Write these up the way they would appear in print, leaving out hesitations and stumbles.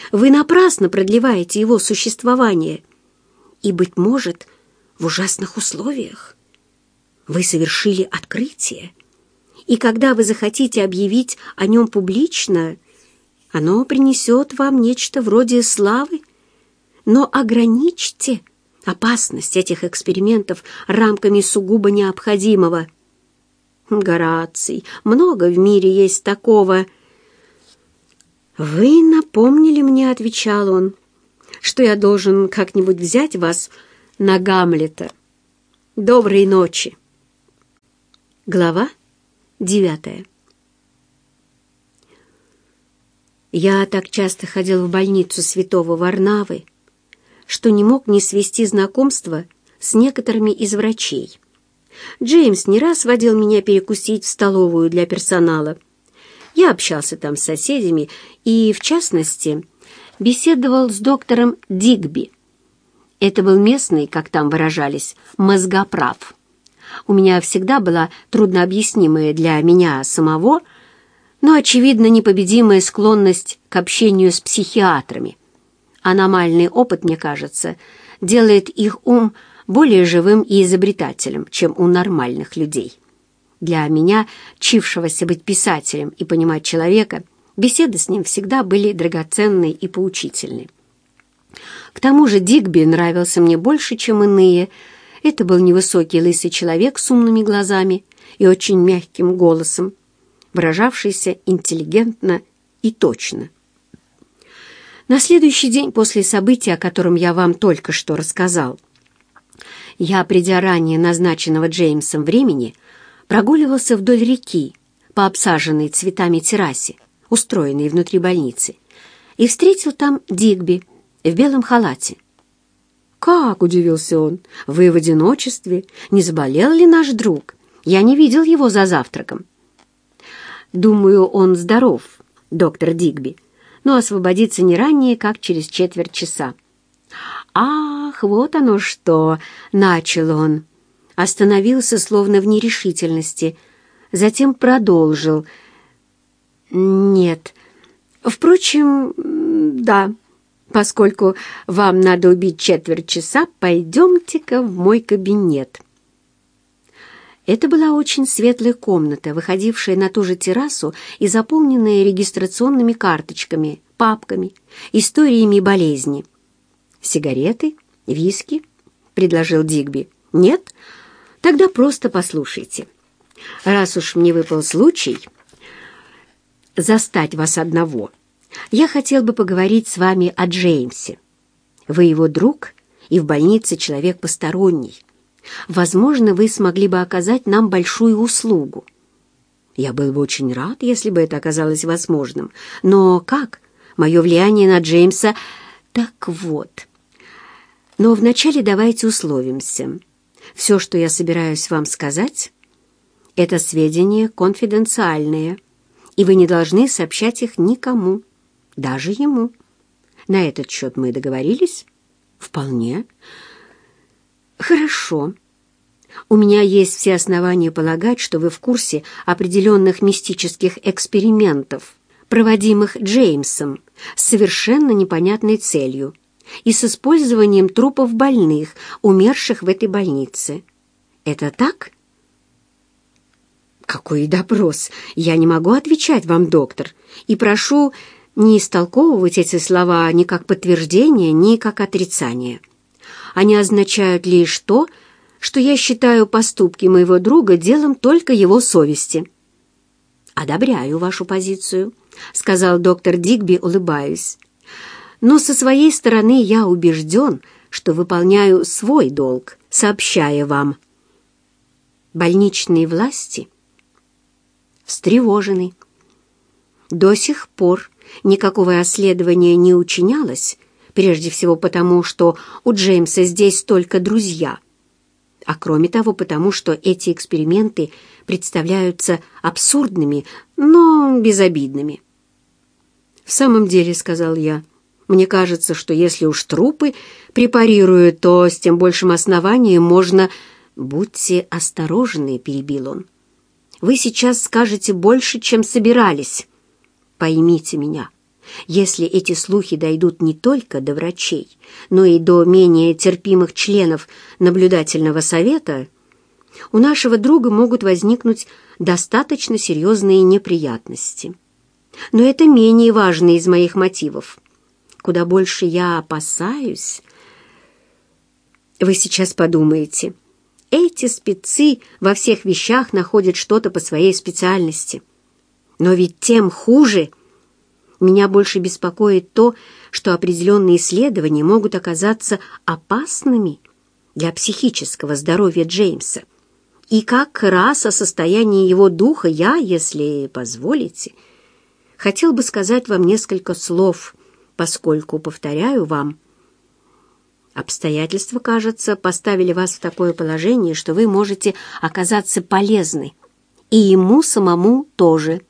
Вы напрасно продлеваете его существование. И, быть может, в ужасных условиях. Вы совершили открытие, и когда вы захотите объявить о нем публично, оно принесет вам нечто вроде славы, но ограничьте опасность этих экспериментов рамками сугубо необходимого. Гораций, много в мире есть такого. «Вы напомнили мне, — отвечал он, — что я должен как-нибудь взять вас на Гамлета. Доброй ночи». Глава 9. Я так часто ходил в больницу святого Варнавы, что не мог не свести знакомства с некоторыми из врачей. Джеймс не раз водил меня перекусить в столовую для персонала. Я общался там с соседями и, в частности, беседовал с доктором Дигби. Это был местный, как там выражались, мозгоправ. У меня всегда была труднообъяснимая для меня самого, но, очевидно, непобедимая склонность к общению с психиатрами. Аномальный опыт, мне кажется, делает их ум более живым и изобретательным, чем у нормальных людей. Для меня, чившегося быть писателем и понимать человека, беседы с ним всегда были драгоценны и поучительны. К тому же Дигби нравился мне больше, чем иные. Это был невысокий лысый человек с умными глазами и очень мягким голосом, выражавшийся интеллигентно и точно. На следующий день после события, о котором я вам только что рассказал, я, придя ранее назначенного Джеймсом времени, прогуливался вдоль реки по обсаженной цветами террасе, устроенной внутри больницы, и встретил там Дигби в белом халате. «Как?» — удивился он. «Вы в одиночестве? Не заболел ли наш друг? Я не видел его за завтраком». «Думаю, он здоров, доктор Дигби, но освободится не ранее, как через четверть часа». «Ах, вот оно что!» — начал он. Остановился, словно в нерешительности, затем продолжил. «Нет. Впрочем, да. Поскольку вам надо убить четверть часа, пойдемте-ка в мой кабинет». Это была очень светлая комната, выходившая на ту же террасу и заполненная регистрационными карточками, папками, историями болезни. «Сигареты? Виски?» — предложил Дигби. «Нет? Тогда просто послушайте. Раз уж мне выпал случай застать вас одного, я хотел бы поговорить с вами о Джеймсе. Вы его друг и в больнице человек посторонний. Возможно, вы смогли бы оказать нам большую услугу. Я был бы очень рад, если бы это оказалось возможным. Но как? Мое влияние на Джеймса... Так вот. Но вначале давайте условимся. Все, что я собираюсь вам сказать, это сведения конфиденциальные, и вы не должны сообщать их никому, даже ему. На этот счет мы договорились? Вполне. Хорошо. У меня есть все основания полагать, что вы в курсе определенных мистических экспериментов, проводимых Джеймсом с совершенно непонятной целью и с использованием трупов больных, умерших в этой больнице. Это так? Какой допрос! Я не могу отвечать вам, доктор, и прошу не истолковывать эти слова ни как подтверждение, ни как отрицание. Они означают лишь то, что я считаю поступки моего друга делом только его совести. «Одобряю вашу позицию», — сказал доктор Дигби, улыбаясь. «Но со своей стороны я убежден, что выполняю свой долг, сообщая вам». Больничные власти встревожены. До сих пор никакого расследования не учинялось, прежде всего потому, что у Джеймса здесь только друзья, а кроме того потому, что эти эксперименты представляются абсурдными, но безобидными. «В самом деле, — сказал я, — мне кажется, что если уж трупы препарируют, то с тем большим основанием можно...» «Будьте осторожны, — перебил он. Вы сейчас скажете больше, чем собирались. Поймите меня, Если эти слухи дойдут не только до врачей, но и до менее терпимых членов наблюдательного совета, у нашего друга могут возникнуть достаточно серьезные неприятности. Но это менее важный из моих мотивов. Куда больше я опасаюсь... Вы сейчас подумаете, эти спецы во всех вещах находят что-то по своей специальности. Но ведь тем хуже. Меня больше беспокоит то, что определенные исследования могут оказаться опасными для психического здоровья Джеймса. И как раз о состоянии его духа я, если позволите, хотел бы сказать вам несколько слов, поскольку, повторяю вам, обстоятельства, кажется, поставили вас в такое положение, что вы можете оказаться полезны, и ему самому тоже.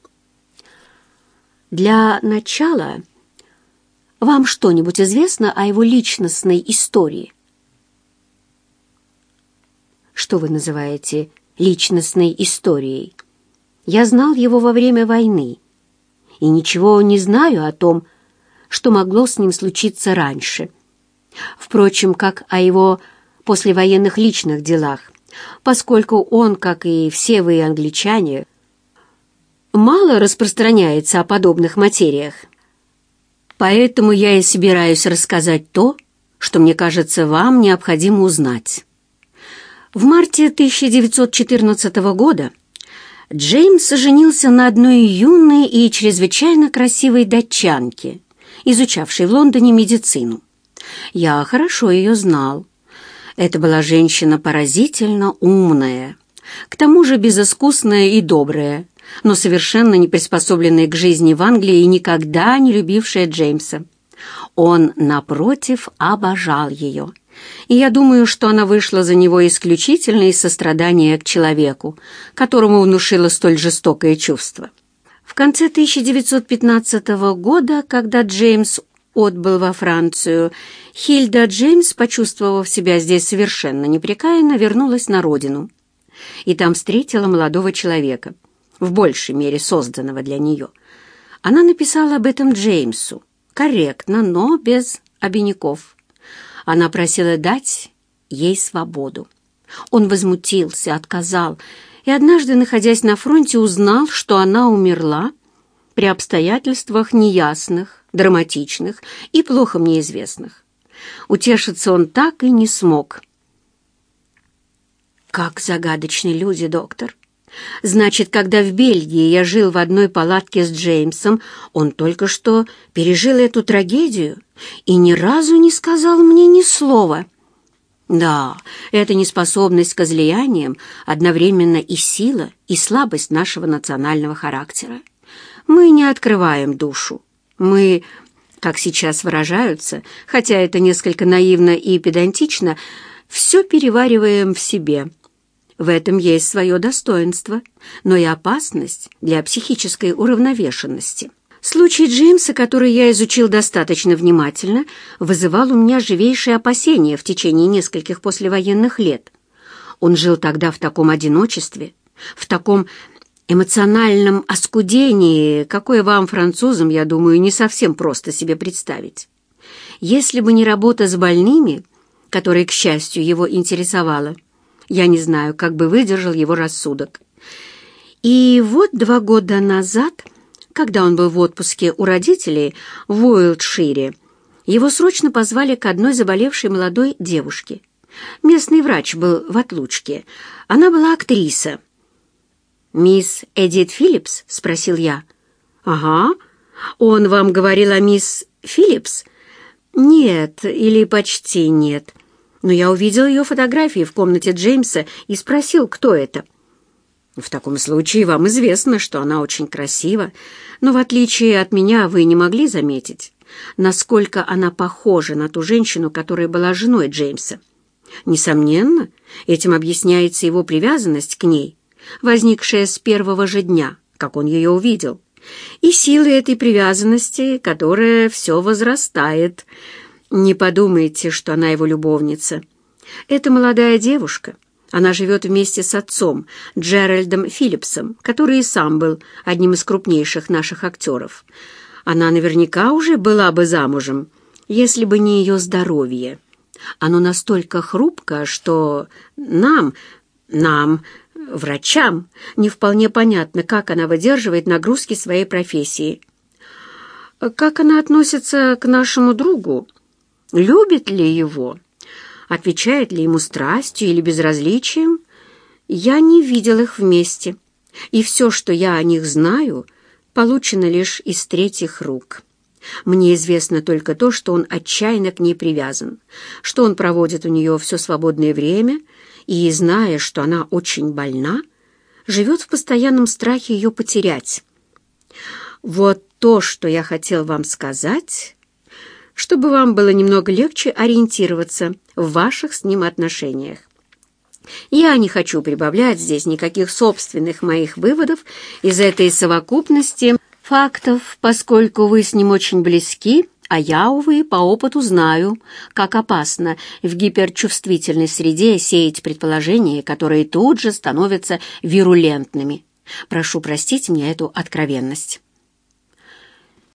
Для начала, вам что-нибудь известно о его личностной истории? Что вы называете личностной историей? Я знал его во время войны, и ничего не знаю о том, что могло с ним случиться раньше. Впрочем, как о его послевоенных личных делах, поскольку он, как и все вы, англичане, мало распространяется о подобных материях. Поэтому я и собираюсь рассказать то, что, мне кажется, вам необходимо узнать. В марте 1914 года Джеймс женился на одной юной и чрезвычайно красивой датчанке, изучавшей в Лондоне медицину. Я хорошо ее знал. Это была женщина поразительно умная, к тому же безыскусная и добрая, но совершенно не приспособленная к жизни в Англии и никогда не любившая Джеймса. Он, напротив, обожал ее. И я думаю, что она вышла за него исключительно из сострадания к человеку, которому внушила столь жестокое чувство. В конце 1915 года, когда Джеймс отбыл во Францию, Хильда Джеймс, почувствовав себя здесь совершенно непрекаянно, вернулась на родину. И там встретила молодого человека, в большей мере созданного для нее. Она написала об этом Джеймсу, корректно, но без обиняков. Она просила дать ей свободу. Он возмутился, отказал, и однажды, находясь на фронте, узнал, что она умерла при обстоятельствах неясных, драматичных и плохо мне известных. Утешиться он так и не смог. Как загадочны люди, доктор. Значит, когда в Бельгии я жил в одной палатке с Джеймсом, он только что пережил эту трагедию и ни разу не сказал мне ни слова. Да, эта неспособность к излияниям одновременно и сила, и слабость нашего национального характера. Мы не открываем душу. Мы, как сейчас выражаются, хотя это несколько наивно и педантично, все перевариваем в себе. В этом есть свое достоинство, но и опасность для психической уравновешенности. Случай Джеймса, который я изучил достаточно внимательно, вызывал у меня живейшие опасения в течение нескольких послевоенных лет. Он жил тогда в таком одиночестве, в таком эмоциональном оскудении, какое вам, французам, я думаю, не совсем просто себе представить. Если бы не работа с больными, которая, к счастью, его интересовала, я не знаю, как бы выдержал его рассудок. И вот 2 года назад, когда он был в отпуске у родителей в Уилтшире, его срочно позвали к одной заболевшей молодой девушке. Местный врач был в отлучке. Она была актриса. «Мисс Эдит Филлипс?» — спросил я. «Ага. Он вам говорил о мисс Филлипс?» «Нет, или почти нет. Но я увидел ее фотографии в комнате Джеймса и спросил, кто это». «В таком случае вам известно, что она очень красива, но в отличие от меня вы не могли заметить, насколько она похожа на ту женщину, которая была женой Джеймса. Несомненно, этим объясняется его привязанность к ней, возникшая с первого же дня, как он ее увидел, и силы этой привязанности, которая все возрастает. Не подумайте, что она его любовница. Это молодая девушка. Она живет вместе с отцом, Джеральдом Филлипсом, который и сам был одним из крупнейших наших актеров. Она наверняка уже была бы замужем, если бы не ее здоровье. Оно настолько хрупко, что нам, врачам, не вполне понятно, как она выдерживает нагрузки своей профессии. Как она относится к нашему другу? Любит ли его? Отвечает ли ему страстью или безразличием? Я не видел их вместе, и все, что я о них знаю, получено лишь из третьих рук. Мне известно только то, что он отчаянно к ней привязан, что он проводит у нее все свободное время и, зная, что она очень больна, живет в постоянном страхе ее потерять. Вот то, что я хотел вам сказать, чтобы вам было немного легче ориентироваться в ваших с ним отношениях. Я не хочу прибавлять здесь никаких собственных моих выводов из этой совокупности фактов, поскольку вы с ним очень близки, а я, увы, по опыту знаю, как опасно в гиперчувствительной среде сеять предположения, которые тут же становятся вирулентными. Прошу простить мне эту откровенность.